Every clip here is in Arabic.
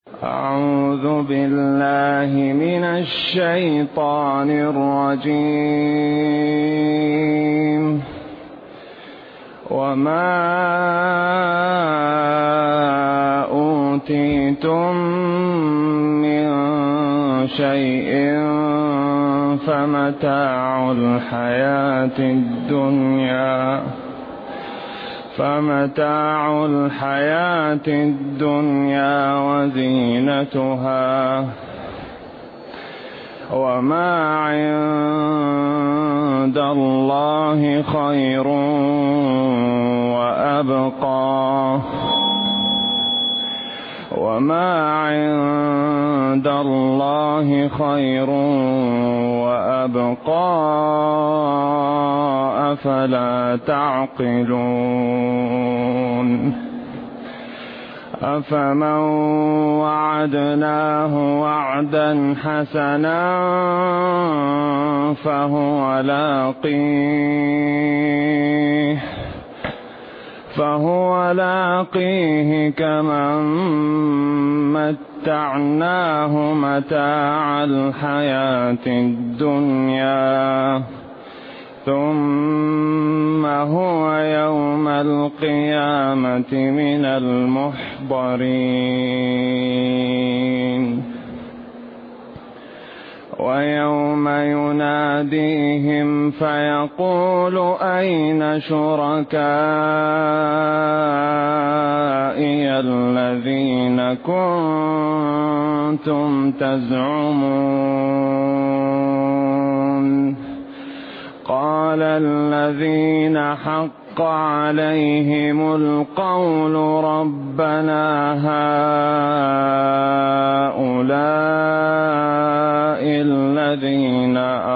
أعوذ بالله من الشيطان الرجيم. وما أوتيتم من شيء فمتاع الحياة الدنيا وزينتها، وما عند الله خير وأبقى، أفلا تعقلون؟ أفمن وعدناه وعدا حسنا فهو لاقيه كمن متعناه متاع الحياة الدنيا ثم هو يوم القيامة من المحضرين. ويوم يناديهم فيقول أين شركائي الذين كنتم تزعمون؟ قال الذين حق عليهم القول ربنا هؤلاء الذين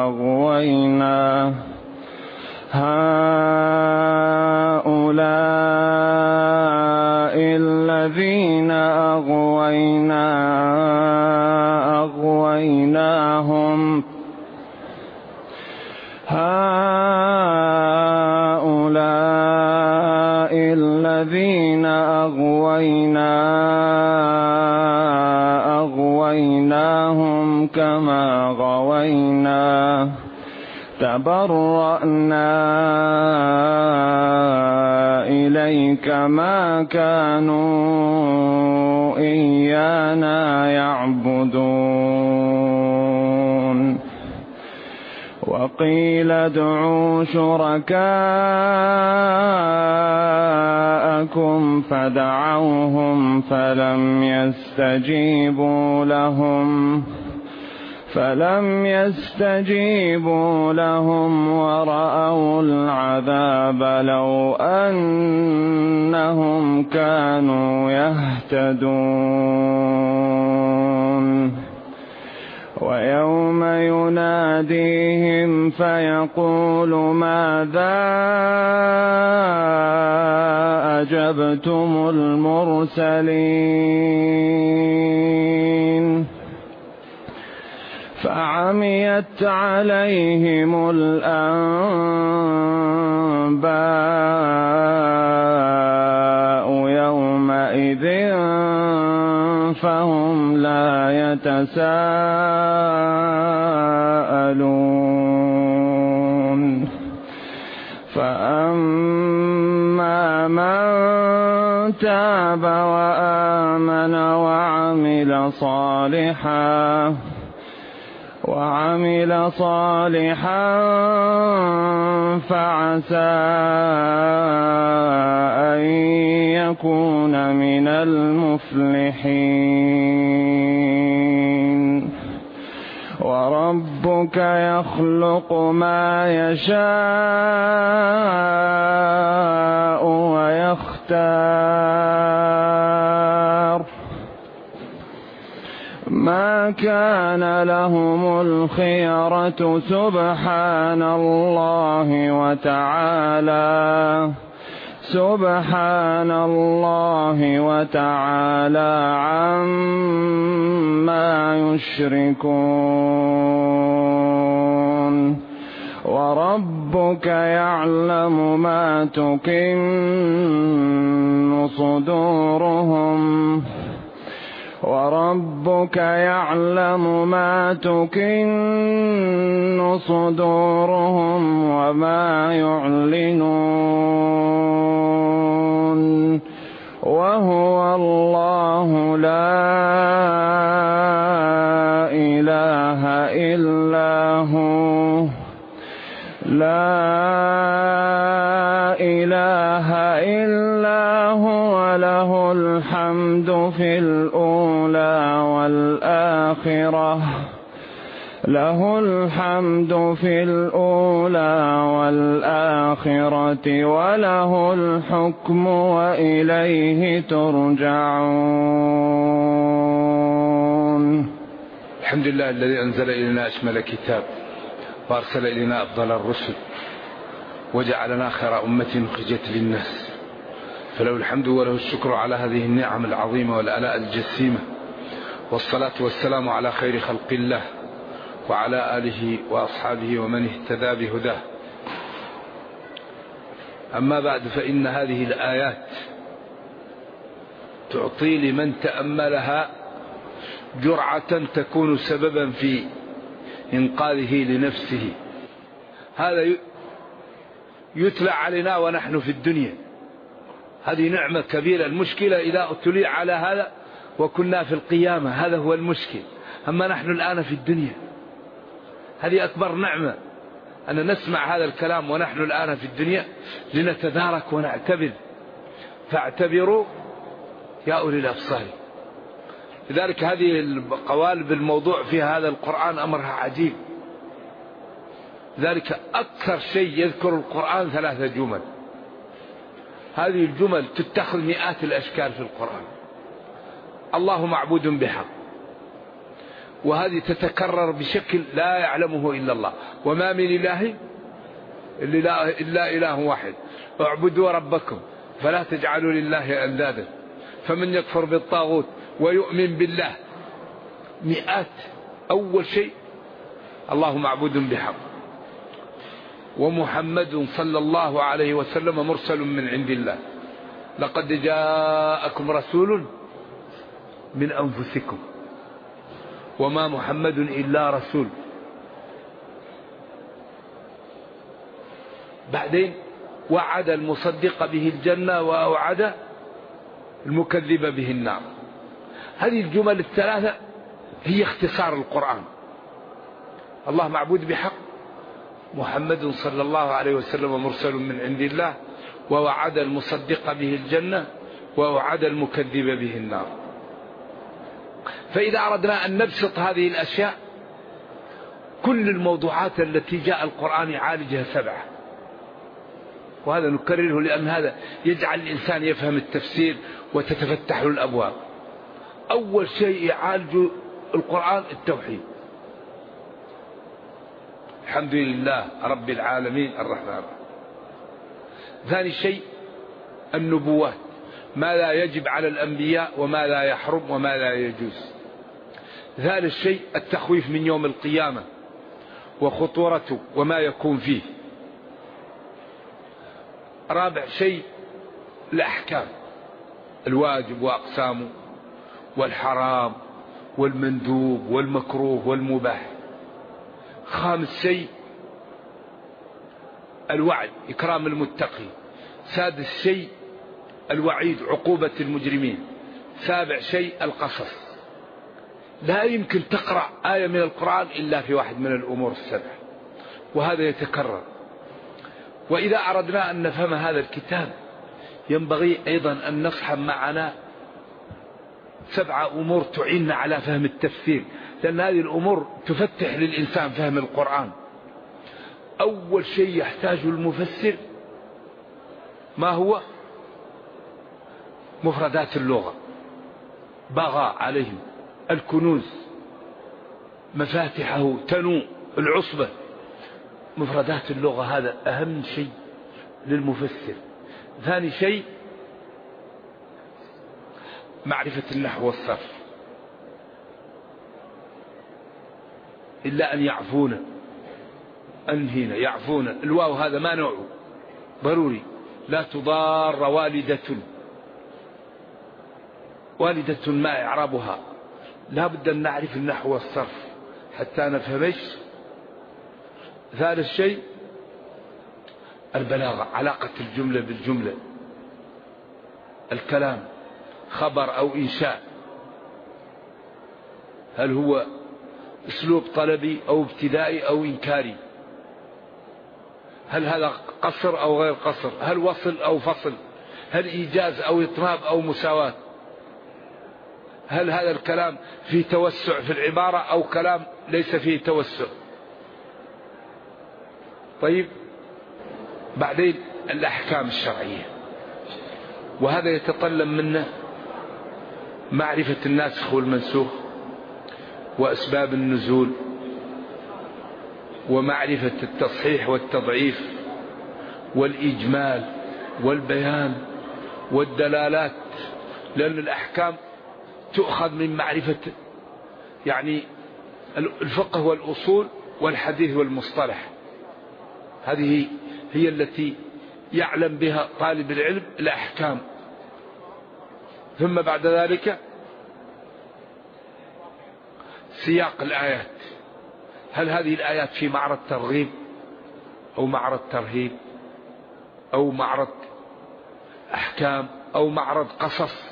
أغويناهم كما غوينا تبرأنا إليك ما كانوا إيانا يعبدون. وقيل ادعوا شركاءكم فدعوهم فلم يستجيبوا لهم ورأوا العذاب لو أنهم كانوا يهتدون. ويوم يناديهم فيقول ماذا أجبتم المرسلين؟ فعميت عليهم الأنباء يومئذ فهم لا يتساءلون. فأما من تاب وآمن وعمل صالحا فعسى أن يكون من المفلحين. وربك يخلق ما يشاء ويختار، ما كان لهم الخيرة سبحان الله وتعالى عما يشركون. وربك يعلم ما تكن صدورهم وربك يعلم ما تكن صدورهم وما يعلنون وهو الله لا إله إلا هو له الحمد في الأولى والآخرة وله الحكم وإليه ترجعون. الحمد لله الذي أنزل إلينا أشمل كتاب وأرسل إلينا أفضل الرسل وجعلنا خير أمة أخرجت للناس، فله الحمد وله الشكر على هذه النعم العظيمة والآلاء الجسيمة، والصلاة والسلام على خير خلق الله وعلى آله وأصحابه ومن اهتدى بهداه. أما بعد، فإن هذه الآيات تعطي لمن تأملها جرعة تكون سببا في إنقاذه لنفسه. هذا يتلى علينا ونحن في الدنيا، هذه نعمة كبيرة. المشكلة إذا ابتلي على هذا وكنا في القيامة، هذا هو المشكل. أما نحن الآن في الدنيا، هذه أكبر نعمة أن نسمع هذا الكلام ونحن الآن في الدنيا لنتدارك ونعتبر. فاعتبروا يا أولي الأبصار. لذلك هذه القوالب الموضوع في هذا القرآن أمرها عجيب. ذلك أكثر شيء يذكر القرآن 3 جمل. هذه الجمل تتخذ مئات الأشكال في القرآن. الله معبود بحق، وهذه تتكرر بشكل لا يعلمه إلا الله. وما من إله إلا إله واحد، اعبدوا ربكم فلا تجعلوا لله أندادا. فمن يكفر بالطاغوت ويؤمن بالله، مئات. أول شيء الله معبود بحق، ومحمد صلى الله عليه وسلم مرسل من عند الله. لقد جاءكم رسول من أنفسكم وما محمد إلا رسول. بعدين وعد المصدق به الجنة وأوعد المكذب به النار. هذه الجمل الثلاثة هي اختصار القرآن. الله معبود بحق، محمد صلى الله عليه وسلم مرسل من عند الله، ووعد المصدق به الجنة ووعد المكذب به النار. فإذا أردنا أن نبسط هذه الأشياء، كل الموضوعات التي جاء القرآن يعالجها 7، وهذا نكرره لأن هذا يجعل الإنسان يفهم التفسير وتتفتح له الأبواب. أول شيء يعالج القرآن التوحيد، الحمد لله رب العالمين الرحمن الرحيم. ثاني شيء النبوات، ما لا يجب على الأنبياء وما لا يحرم وما لا يجوز. ثالث شيء التخويف من يوم القيامة وخطورته وما يكون فيه. رابع شيء الأحكام، الواجب وأقسامه، والحرام والمندوب والمكروه والمباح. خامس شيء الوعد إكرام المتقين. سادس شيء الوعيد عقوبة المجرمين. سابع شيء القصص. لا يمكن تقرأ آية من القرآن إلا في واحد من الأمور 7، وهذا يتكرر. وإذا أردنا أن نفهم هذا الكتاب ينبغي أيضا أن نصحب معنا 7 أمور تعيننا على فهم التفسير، لأن هذه الأمور تفتح للإنسان فهم القرآن. أول شيء يحتاجه المفسر ما هو؟ مفردات اللغة، بغى عليهم الكنوز، مفاتحه تنو العصبة. مفردات اللغة هذا أهم شيء للمفسر. ثاني شيء معرفة النحو والصرف، إلا أن يعفون، أنهينا يعفون. الواو هذا ما نوعه ضروري. لا تضار والدة، والدة ما إعرابها؟ لا بد أن نعرف النحو والصرف حتى نفهم ايش. ثالث شيء البلاغة، علاقة الجملة بالجملة، الكلام خبر أو إنشاء، هل هو أسلوب طلبي أو ابتدائي أو إنكاري، هل هذا قصر أو غير قصر، هل وصل أو فصل، هل إيجاز أو إطناب أو مساواة، هل هذا الكلام فيه توسع في العبارة أو كلام ليس فيه توسع. طيب بعدين الأحكام الشرعية، وهذا يتطلب منا معرفة الناسخ والمنسوخ وأسباب النزول ومعرفة التصحيح والتضعيف والإجمال والبيان والدلالات، لأن الأحكام تؤخذ من معرفة يعني الفقه والأصول والحديث والمصطلح، هذه هي التي يعلم بها طالب العلم الأحكام. ثم بعد ذلك سياق الآيات، هل هذه الآيات في معرض ترغيب أو معرض ترهيب أو معرض أحكام أو معرض قصص.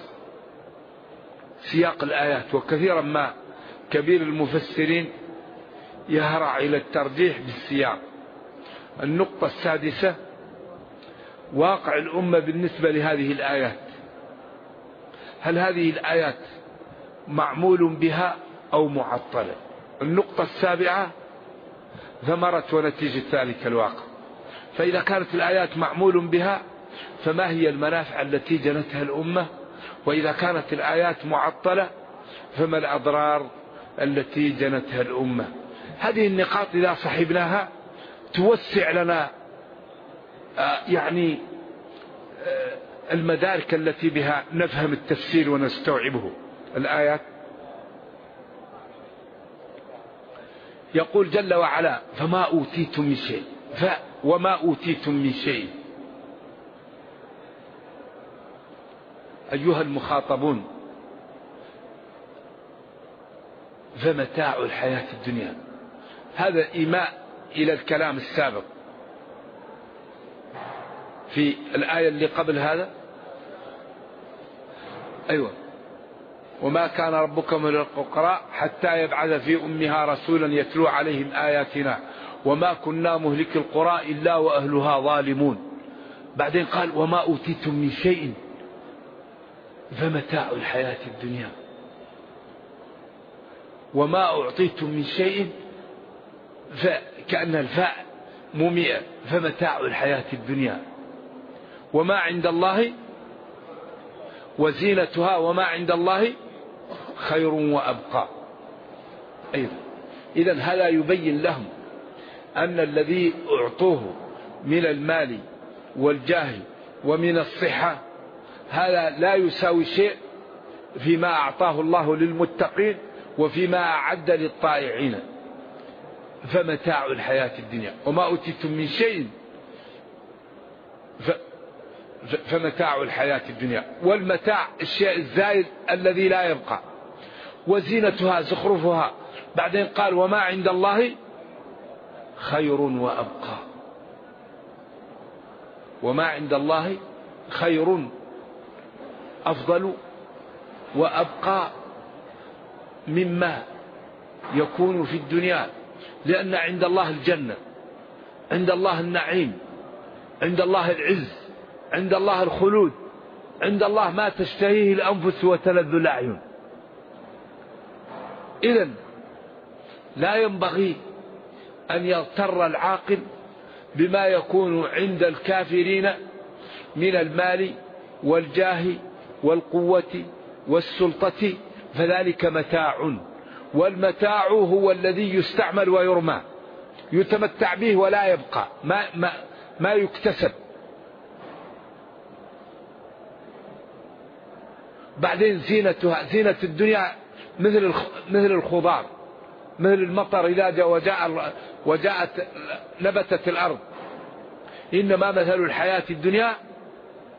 سياق الآيات، وكثيرا ما كبير المفسرين يهرع إلى الترجيح بالسياق. النقطة السادسة واقع الأمة بالنسبة لهذه الآيات، هل هذه الآيات معمول بها أو معطلة. النقطة السابعة ثمرة ونتيجة ذلك الواقع، فإذا كانت الآيات معمول بها فما هي المنافع التي جنتها الأمة، وإذا كانت الآيات معطلة فما الأضرار التي جنتها الأمة. هذه النقاط إذا صحبناها توسع لنا يعني المدارك التي بها نفهم التفسير ونستوعبه. الآيات يقول جل وعلا فما أوتيتم من شيء، وما أوتيتم من شيء. أيها المخاطبون، فمتاع الحياة الدنيا، هذا إيماء إلى الكلام السابق في الآية اللي قبل هذا. أيوة، وما كان ربك مهلك القرى حتى يبعث في أمها رسولا يتلو عليهم آياتنا وما كنا مهلك القرى إلا وأهلها ظالمون. بعدين قال وما أوتيتم من شيء فمتاع الحياة الدنيا، وما أعطيتم من شيء كأن الفاء مميئة، فمتاع الحياة الدنيا وما عند الله وزينتها وما عند الله خير وأبقى. أيضا إذن هذا يبين لهم أن الذي أعطوه من المال والجاه ومن الصحة هذا لا يساوي شيء فيما أعطاه الله للمتقين وفيما أعد للطائعين. فمتاع الحياة الدنيا وما أوتيتم من شيء فمتاع الحياة الدنيا، والمتاع الشيء الزائد الذي لا يبقى، وزينتها زخرفها. بعدين قال وما عند الله خير وأبقى، وما عند الله خير أفضل وأبقى مما يكون في الدنيا، لأن عند الله الجنة، عند الله النعيم، عند الله العز، عند الله الخلود، عند الله ما تشتهيه الأنفس وتلذ الأعين. إذن لا ينبغي أن يغتر العاقل بما يكون عند الكافرين من المال والجاه والقوة والسلطة، فذلك متاع، والمتاع هو الذي يستعمل ويرمى، يتمتع به ولا يبقى، ما يكتسب. بعدين زينتها، زينة الدنيا مثل الخضار، مثل المطر إذا جاء وجاءت نبتت الأرض. إنما مثل الحياة الدنيا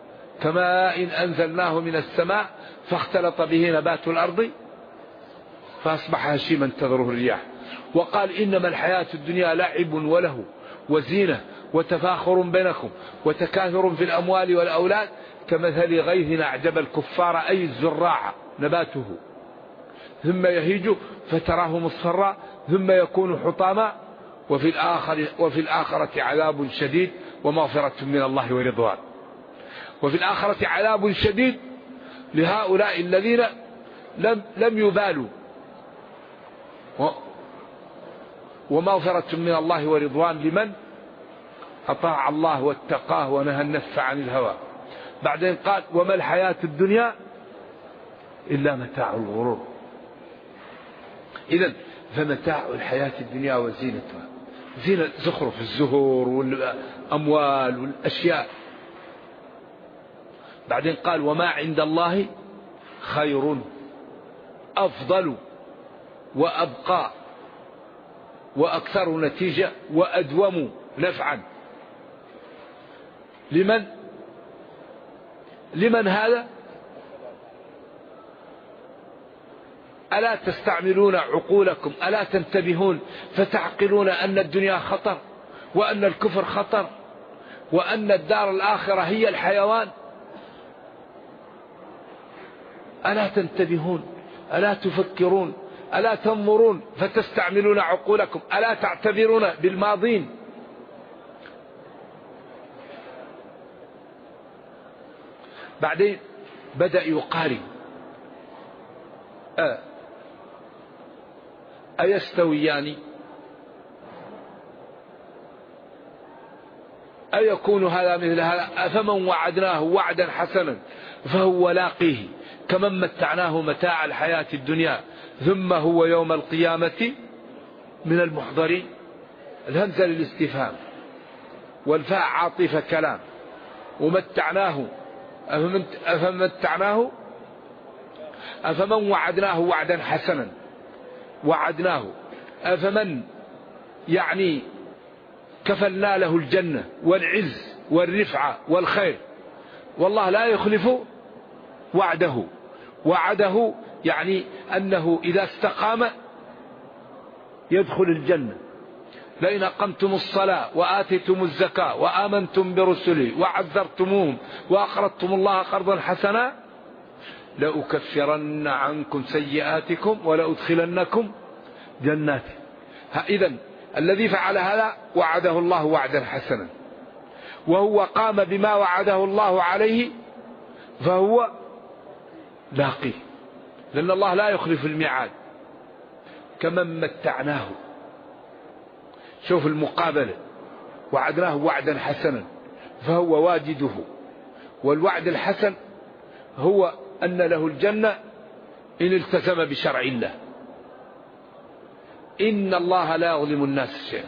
كماء إن أنزلناه من السماء فاختلط به نبات الأرض فأصبح هشيما تذره الرياح. وقال إنما الحياة الدنيا لعب وله وزينة وتفاخر بينكم وتكاثر في الأموال والأولاد كمثل غيث أعجب الكفار أي الزراع نباته ثم يهيج فتراه مصفرا ثم يكون حطاما وفي الآخرة عذاب شديد ومغفرة من الله ورضوان. وفي الآخرة عذاب شديد لهؤلاء الذين لم يبالوا، ومغفرة من الله ورضوان لمن أطاع الله واتقاه ونهى النفس عن الهوى. بعدين قال وما الحياة الدنيا إلا متاع الغرور. إذن فمتاع الحياة الدنيا وزينتها، زينة زخرف الزهور والأموال والأشياء. بعدين قال وما عند الله خير أفضل وأبقى وأكثر نتيجة وأدوم نفعا. لمن هذا؟ ألا تستعملون عقولكم؟ ألا تنتبهون فتعقلون أن الدنيا خطر وأن الكفر خطر وأن الدار الآخرة هي الحيوان؟ ألا تنتبهون؟ ألا تفكرون؟ ألا تنظرون فتستعملون عقولكم؟ ألا تعتبرون بالماضين؟ بعدين بدأ يقارن أيستويان أيكون هذا مثل هذا أفمن وعدناه وعدا حسنا فهو لاقيه كمن متعناه متاع الحياة الدنيا ثم هو يوم القيامة من المحضرين. الهمزة للاستفهام والفاء عاطفة كلام. ومتعناه أفمتعناه أفمن وعدناه وعدا حسنا وعدناه أفمن يعني كفلنا له الجنة والعز والرفعة والخير، والله لا يخلف وعده. وعده يعني أنه إذا استقام يدخل الجنة. لئن أقمتم الصلاة وآتيتم الزكاة وآمنتم برسلي وعذرتموهم وأقرضتم الله قرضا حسنا لأكفرن عنكم سيئاتكم ولأدخلنكم جنات. إذن الذي فعل هذا وعده الله وعدا حسنا، وهو قام بما وعده الله عليه فهو لاقيه، لأن الله لا يخلف الميعاد. كمن متعناه، شوف المقابلة، وعدناه وعدا حسنا فهو واجده. والوعد الحسن هو أن له الجنة إن التزم بشرع الله. إن الله لا يظلم الناس شيئا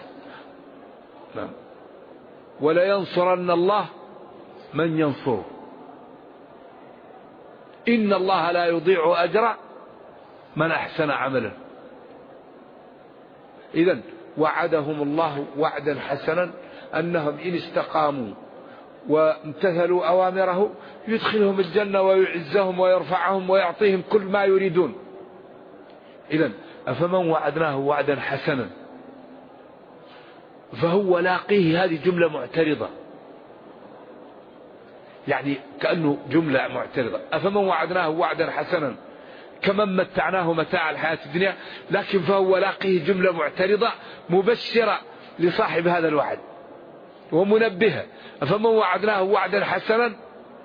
ولا ينصرن الله من ينصره. إن الله لا يضيع أجر من أحسن عملا. إذن وعدهم الله وعدا حسنا أنهم إن استقاموا وامتثلوا أوامره يدخلهم الجنة ويعزهم ويرفعهم ويعطيهم كل ما يريدون. إذن أفمن وعدناه وعدا حسنا فهو لاقيه، هذه جملة معترضة، يعني كأنه جملة معترضة. أفمن وعدناه وعدا حسنا كمن متعناه متاع الحياة الدنيا، لكن فهو لاقيه جملة معترضة مبشرة لصاحب هذا الوعد ومنبهة. أفمن وعدناه وعدا حسنا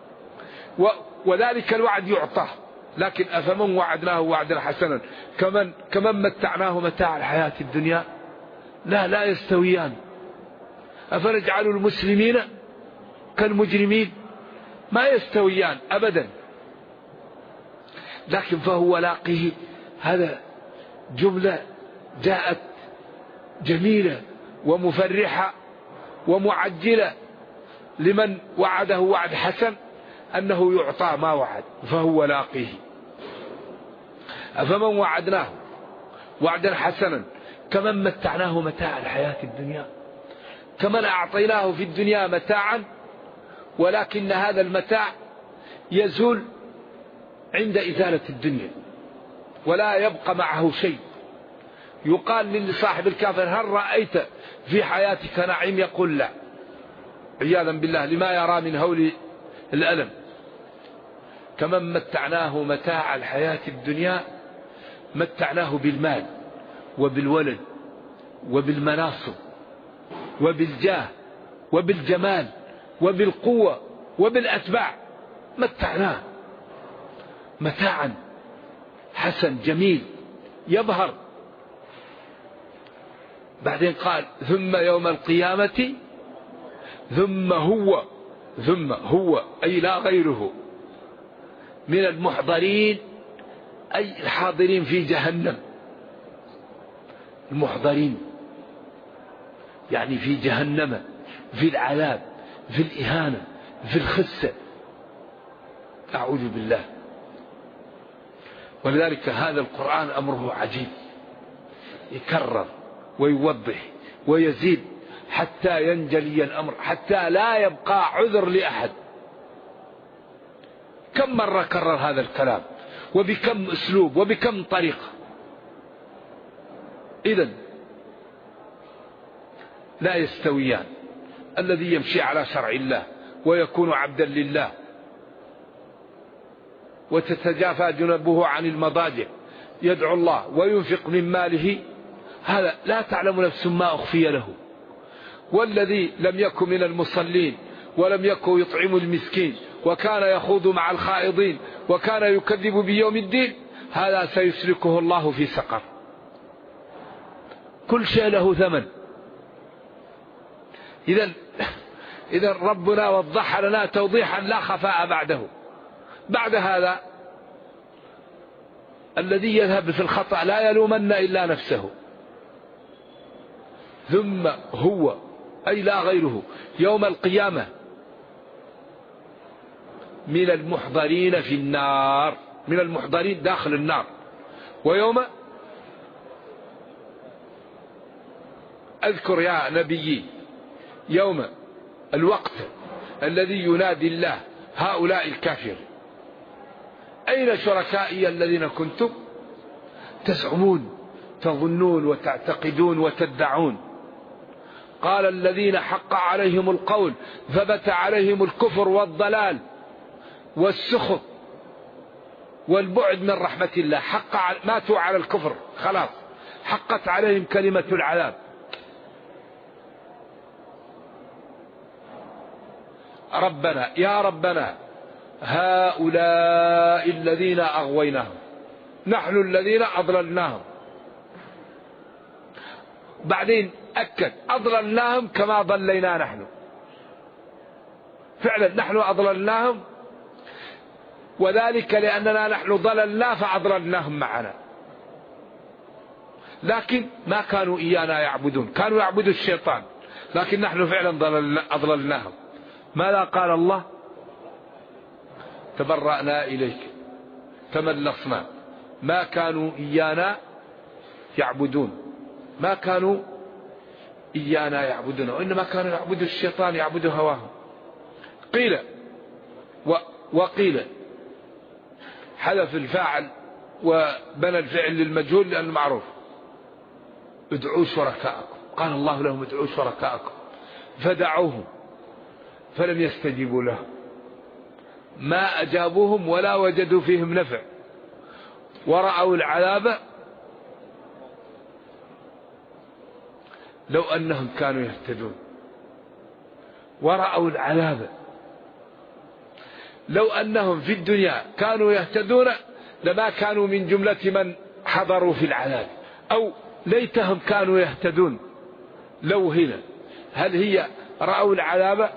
وذلك الوعد يعطاه، لكن أفمن وعدناه وعدا حسنا كمن متعناه متاع الحياة الدنيا لا يستويان. أفنجعل المسلمين كالمجرمين؟ ما يستويان أبدا. لكن فهو لاقيه، هذا جملة جاءت جميلة ومفرحة ومعجلة لمن وعده وعد حسن أنه يعطى ما وعد فهو لاقيه. أفمن وعدناه وعدا حسنا كمن متعناه متاع الحياة الدنيا، كمن أعطيناه في الدنيا متاعا ولكن هذا المتاع يزول عند إزالة الدنيا. ولا يبقى معه شيء. يقال لصاحب الكافر هل رأيت في حياتك نعيم؟ يقول لا، عياذا بالله، لما يرى من هول الألم. كمن متعناه متاع الحياة الدنيا، متعناه بالمال وبالولد وبالمناصب وبالجاه وبالجمال وبالقوة وبالأتباع، متعناه متاعا حسن جميل يظهر. بعدين قال ثم يوم القيامة ثم هو أي لا غيره من المحضرين، أي الحاضرين في جهنم. المحضرين يعني في جهنم، في العذاب، في الإهانة، في الخسة، أعوذ بالله. ولذلك هذا القرآن أمره عجيب، يكرر ويوضح ويزيد حتى ينجلي الأمر، حتى لا يبقى عذر لأحد. كم مرة كرر هذا الكلام، وبكم أسلوب وبكم طريقة. إذن لا يستويان الذي يمشي على شرع الله ويكون عبدا لله وتتجافى جنبه عن المضاجع يدعو الله وينفق من ماله، هذا لا تعلم نفس ما أخفي له. والذي لم يكن من المصلين ولم يكن يطعم المسكين وكان يخوض مع الخائضين وكان يكذب بيوم الدين، هذا سيسلكه الله في سقر. كل شيء له ثمن. إذن ربنا وضح لنا توضيحا لا خفاء بعده. بعد هذا الذي يذهب في الخطأ لا يلومن إلا نفسه. ثم هو أي لا غيره يوم القيامة من المحضرين في النار، من المحضرين داخل النار. ويوم أذكر يا نبيي يوم الوقت الذي ينادي الله هؤلاء الكافرين أين شركائي الذين كنتم تزعمون تظنون وتعتقدون وتدعون؟ قال الذين حق عليهم القول ثبت عليهم الكفر والضلال والسخط والبعد من رحمة الله. ماتوا على الكفر، خلاص حقت عليهم كلمة العذاب. ربنا يا ربنا هؤلاء الذين أغويناهم، نحن الذين أضللناهم. بعدين أكد أضللناهم كما ضلينا نحن، فعلا نحن أضللناهم، وذلك لأننا نحن ضللنا فأضللناهم معنا. لكن ما كانوا إيانا يعبدون، كانوا يعبدوا الشيطان، لكن نحن فعلا أضللناهم. ماذا قال الله؟ تبرأنا إليك تملصنا، ما كانوا إيانا يعبدون، ما كانوا إيانا يعبدون، وإنما كانوا يعبدوا الشيطان، يعبدوا هواهم. قيل وقيل حذف الفاعل وبنى الفعل للمجهول لأنه معروف. ادعوا شركاءكم، قال الله لهم ادعوا شركاءكم فدعوهم فلم يستجيبوا له، ما أجابوهم ولا وجدوا فيهم نفع، ورأوا العذاب لو أنهم كانوا يهتدون. ورأوا العذاب لو أنهم في الدنيا كانوا يهتدون لما كانوا من جملة من حضروا في العذاب. أو ليتهم كانوا يهتدون، لو هنا هل هي رأوا العذاب؟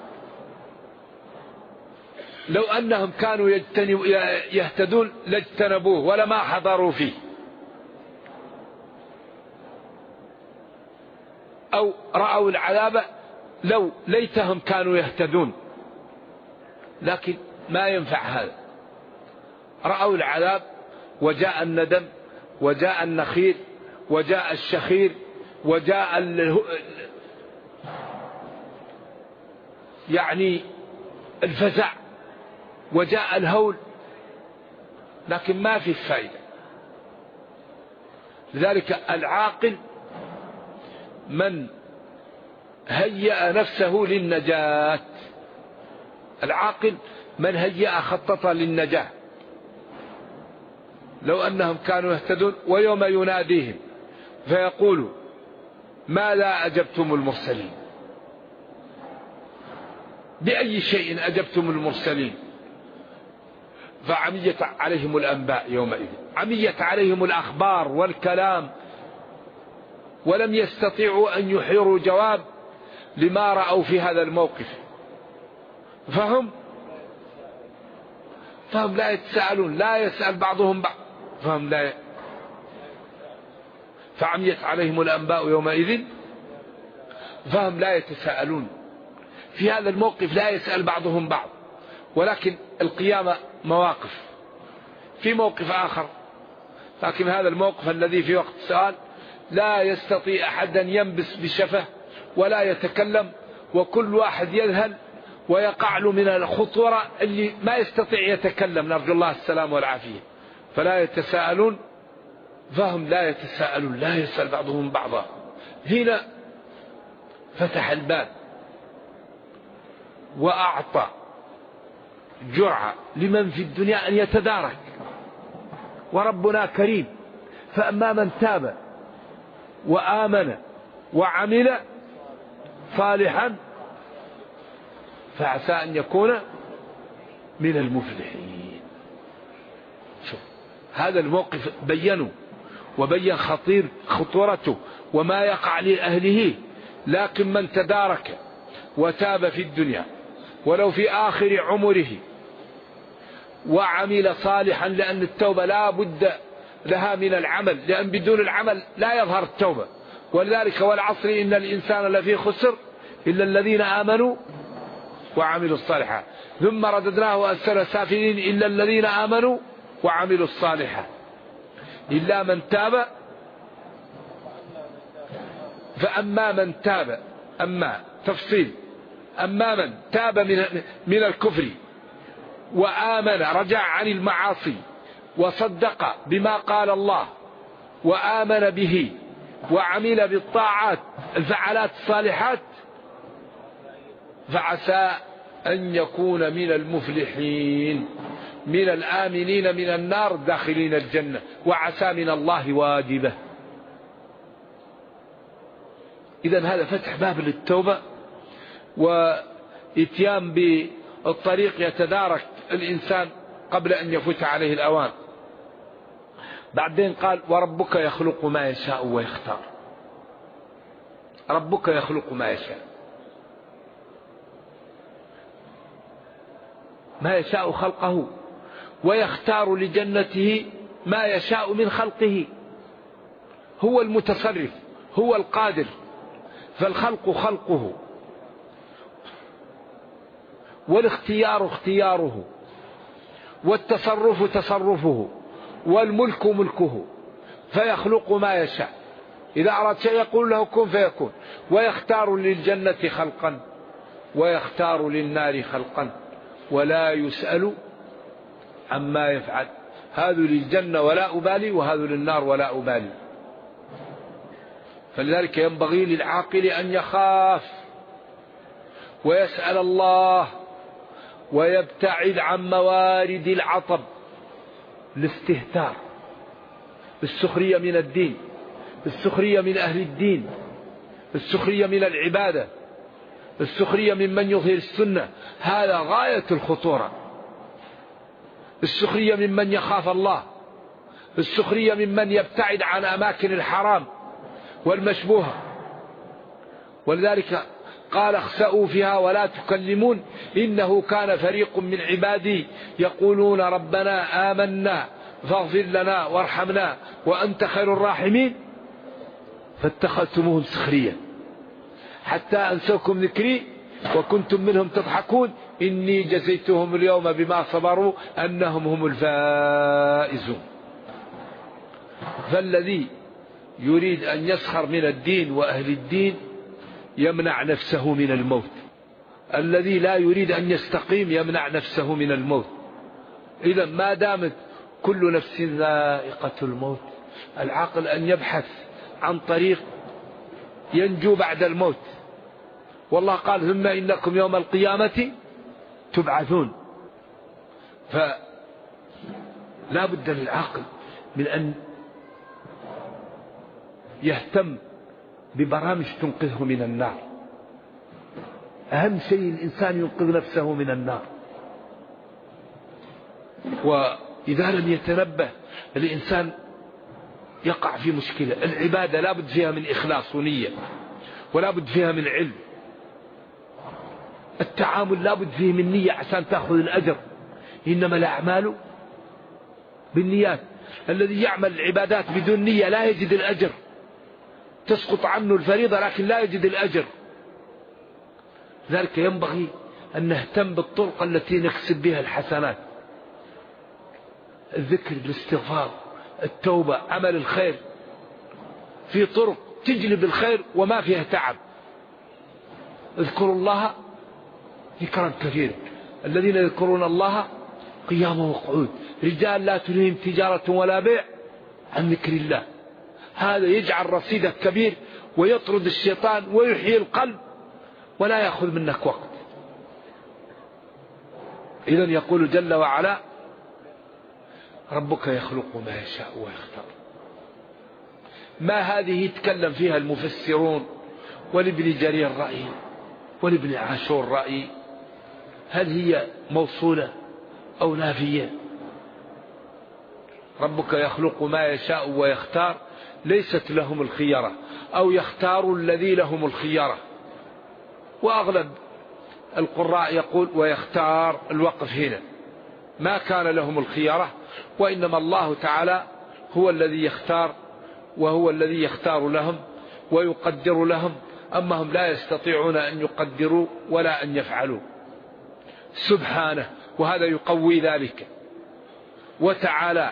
لو أنهم كانوا يهتدون لاجتنبوه ولما حضروا فيه. أو رأوا العذاب لو ليتهم كانوا يهتدون، لكن ما ينفع هذا. رأوا العذاب وجاء الندم وجاء النخير وجاء الشخير وجاء يعني الفزع وجاء الهول، لكن ما في فائدة. لذلك العاقل من هيأ نفسه للنجاة، العاقل من هيأ خطط للنجاة. لو أنهم كانوا يهتدون ويوم يناديهم فيقول ماذا أجبتم المرسلين، بأي شيء أجبتم المرسلين؟ فعميت عليهم الأنباء يومئذ، عميت عليهم الأخبار والكلام، ولم يستطيعوا أن يحيروا جواب لما رأوا في هذا الموقف. فهم لا يتساءلون، لا يسأل بعضهم بعض، فعميت عليهم الأنباء يومئذ فهم لا يتساءلون. في هذا الموقف لا يسأل بعضهم بعض، ولكن القيامة مواقف. في موقف آخر، لكن هذا الموقف الذي في وقت السؤال لا يستطيع أحد أن ينبس بشفه ولا يتكلم، وكل واحد يذهل ويقع له من الخطورة اللي ما يستطيع يتكلم، نرجو الله السلام والعافية. فلا يتساءلون فهم لا يتساءلون، لا يسأل بعضهم بعضا. هنا فتح الباب وأعطى جرعة لمن في الدنيا أن يتدارك، وربنا كريم. فأما من تاب وآمن وعمل صالحا فعسى أن يكون من المفلحين. شوف هذا الموقف بينه وبين خطورته وما يقع لأهله، لكن من تدارك وتاب في الدنيا ولو في آخر عمره وعمل صالحا، لأن التوبة لا بد لها من العمل، لأن بدون العمل لا يظهر التوبة. ولذلك والعصر إن الإنسان لفي خسر إلا الذين آمنوا وعملوا الصالحات ثم رددناه أسفل سافلين إلا الذين آمنوا وعملوا الصالحات إلا من تاب. فأما من تاب، أما تفصيل، أما من تاب من الكفر وآمن، رجع عن المعاصي وصدق بما قال الله وآمن به وعمل بالطاعات الفعالات الصالحات، فعسى أن يكون من المفلحين، من الآمنين من النار داخلين الجنة، وعسى من الله واجبه. إذن هذا فتح باب للتوبة وإتيان بالطريق يتدارك الإنسان قبل أن يفوت عليه الأوان. بعدين قال وربك يخلق ما يشاء ويختار. ربك يخلق ما يشاء، ما يشاء خلقه، ويختار لجنته ما يشاء من خلقه. هو المتصرف، هو القادر، فالخلق خلقه والاختيار اختياره والتصرف تصرفه والملك ملكه، فيخلق ما يشاء. إذا أراد شيء يقول له كن فيكون، ويختار للجنة خلقا ويختار للنار خلقا ولا يسأل عما يفعل. هذا للجنة ولا أبالي، وهذا للنار ولا أبالي. فلذلك ينبغي للعاقل أن يخاف ويسأل الله ويبتعد عن موارد العطب، الاستهتار، السخرية من الدين، السخرية من أهل الدين، السخرية من العبادة، السخرية ممن يظهر السنة. هذا غاية الخطورة. السخرية ممن يخاف الله، السخرية ممن يبتعد عن أماكن الحرام والمشبوهة. ولذلك قال اخسأوا فيها ولا تكلمون إنه كان فريق من عبادي يقولون ربنا آمنا فاغفر لنا وارحمنا وأنت خير الراحمين فاتخذتموهم سخريا حتى أنسوكم ذكري وكنتم منهم تضحكون إني جزيتهم اليوم بما صبروا أنهم هم الفائزون. فالذي يريد أن يسخر من الدين وأهل الدين يمنع نفسه من الموت، الذي لا يريد أن يستقيم يمنع نفسه من الموت. إذا ما دامت كل نفس ذائقة الموت العاقل أن يبحث عن طريق ينجو بعد الموت. والله قال ثم إنكم يوم القيامة تبعثون. فلا بد للعاقل من أن يهتم ببرامج تنقذه من النار. أهم شيء الإنسان ينقذ نفسه من النار. وإذا لم يتنبه الإنسان يقع في مشكلة. العبادة لا بد فيها من إخلاص ونية، ولا بد فيها من علم. التعامل لا بد فيه من نية عشان تأخذ الأجر. إنما الأعمال بالنيات. الذي يعمل العبادات بدون نية لا يجد الأجر. تسقط عنه الفريضة لكن لا يجد الأجر. ذلك ينبغي أن نهتم بالطرق التي نكسب بها الحسنات. الذكر، الاستغفار، التوبة، عمل الخير. في طرق تجلب الخير وما فيها تعب. اذكروا الله ذكرا كثيرا. الذين يذكرون الله قياما وقعود. رجال لا تلهيهم تجارة ولا بيع عن ذكر الله. هذا يجعل رصيدك كبير ويطرد الشيطان ويحيي القلب ولا يأخذ منك وقت. إذن يقول جل وعلا ربك يخلق ما يشاء ويختار. ما هذه يتكلم فيها المفسرون ولابن جرير رأي ولابن عاشور رأي. هل هي موصولة أو نافية؟ ربك يخلق ما يشاء ويختار ليست لهم الخيرة، أو يختار الذي لهم الخيرة. وأغلب القراء يقول ويختار. الوقف هنا ما كان لهم الخيرة، وإنما الله تعالى هو الذي يختار، وهو الذي يختار لهم ويقدر لهم. أما هم لا يستطيعون أن يقدروا ولا أن يفعلوا سبحانه. وهذا يقوي ذلك. وتعالى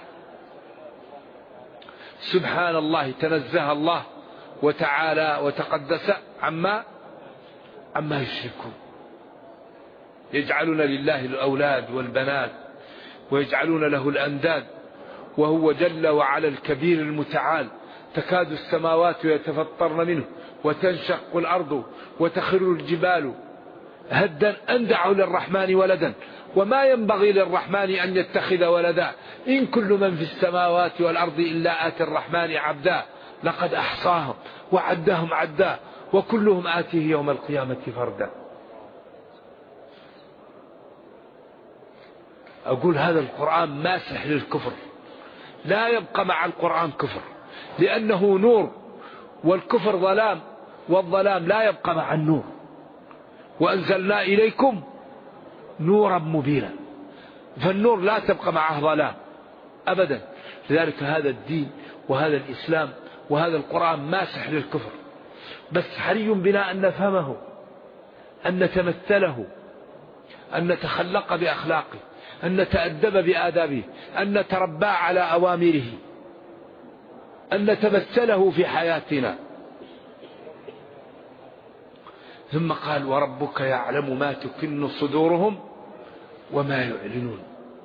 سبحان الله، تنزه الله وتعالى وتقدس عما يشركون. يجعلون لله الأولاد والبنات ويجعلون له الأنداد، وهو جل وعلا الكبير المتعال. تكاد السماوات يتفطرن منه وتنشق الأرض وتخر الجبال هدا أن دعوا للرحمن ولدا وما ينبغي للرحمن أن يتخذ ولدا إن كل من في السماوات والأرض إلا آتي الرحمن عبدا لقد أحصاهم وعدهم عدا وكلهم آتيه يوم القيامة فردا. أقول هذا القرآن ماسح للكفر. لا يبقى مع القرآن كفر، لأنه نور، والكفر ظلام، والظلام لا يبقى مع النور. وأنزلنا إليكم نورا مبينا، فالنور لا تبقى معه ظلام أبدا. لذلك هذا الدين وهذا الإسلام وهذا القرآن ماسح للكفر. بس حري بنا أن نفهمه، أن نتمثله، أن نتخلق بأخلاقه، أن نتأدب بآدابه، أن نتربى على أوامره، أن نتمثله في حياتنا. ثم قال وربك يعلم ما تكن صدورهم وما يعلنون.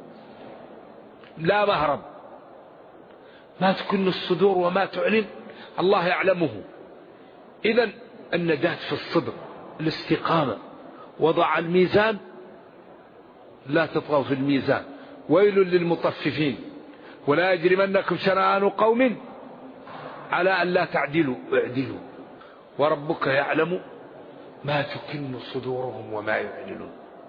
لا مهرب. ما تكن الصدور وما تعلن الله يعلمه. إذن النجاة في الصدق، الاستقامة، وضع الميزان، لا تطغوا في الميزان، ويل للمطففين، ولا يجرمنكم شنآن قوم على أن لا تعدلوا اعدلوا، وربك يعلم ما تكن صدورهم وما يعلنون.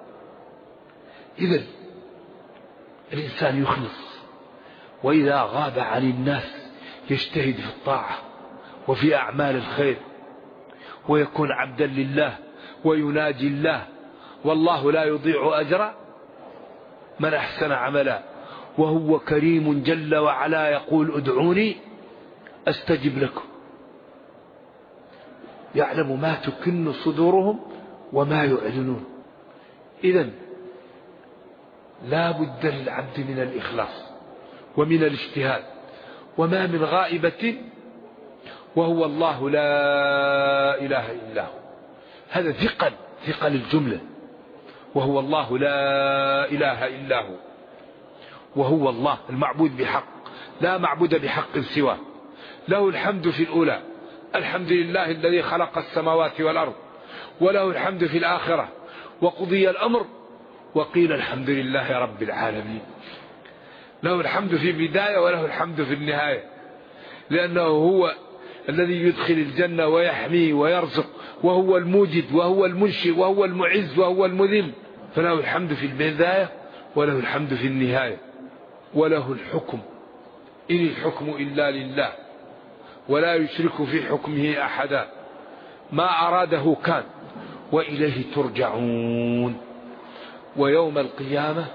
إذن الإنسان يخلص، وإذا غاب عن الناس يجتهد في الطاعة وفي أعمال الخير، ويكون عبدا لله ويناجي الله. والله لا يضيع أجر من أحسن عملا، وهو كريم جل وعلا يقول ادعوني أستجب لكم. يعلم ما تكن صدورهم وما يعلنون. إذن لا بد للعبد من الإخلاص ومن الاجتهاد. وما من غائبة وهو الله لا إله إلا هو. هذا ثقل الجملة. وهو الله لا إله إلا هو، وهو الله المعبود بحق، لا معبود بحق سواه. له الحمد في الأولى، الحمد لله الذي خلق السماوات والأرض، وله الحمد في الآخرة، وقضي الأمر وقيل الحمد لله رب العالمين. له الحمد في البداية وله الحمد في النهاية، لأنه هو الذي يدخل الجنة ويحمي ويرزق، وهو الموجد وهو المنشئ وهو المعز وهو المذل، فله الحمد في البداية وله الحمد في النهاية. وله الحكم، إن الحكم إلا لله ولا يشرك في حكمه أحدا، ما أراده كان وإليه ترجعون. ويوم القيامة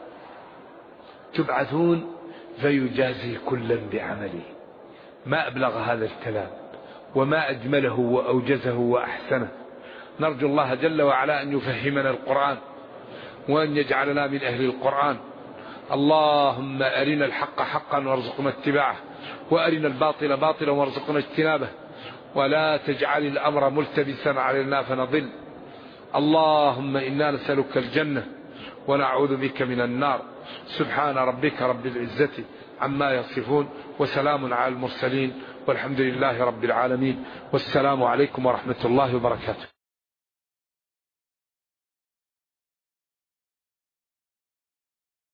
تبعثون فيجازي كلا بعمله. ما أبلغ هذا الكلام وما أجمله وأوجزه وأحسنه. نرجو الله جل وعلا أن يفهمنا القرآن وأن يجعلنا من أهل القرآن. اللهم أرنا الحق حقا وارزقنا اتباعه، وأرنا الباطل باطلا وارزقنا اجتنابه، ولا تجعل الأمر ملتبسا علينا فنضل. اللهم إنا نسألك الجنة ونعوذ بك من النار. سبحان ربك رب العزة عما يصفون، وسلام على المرسلين، والحمد لله رب العالمين، والسلام عليكم ورحمة الله وبركاته.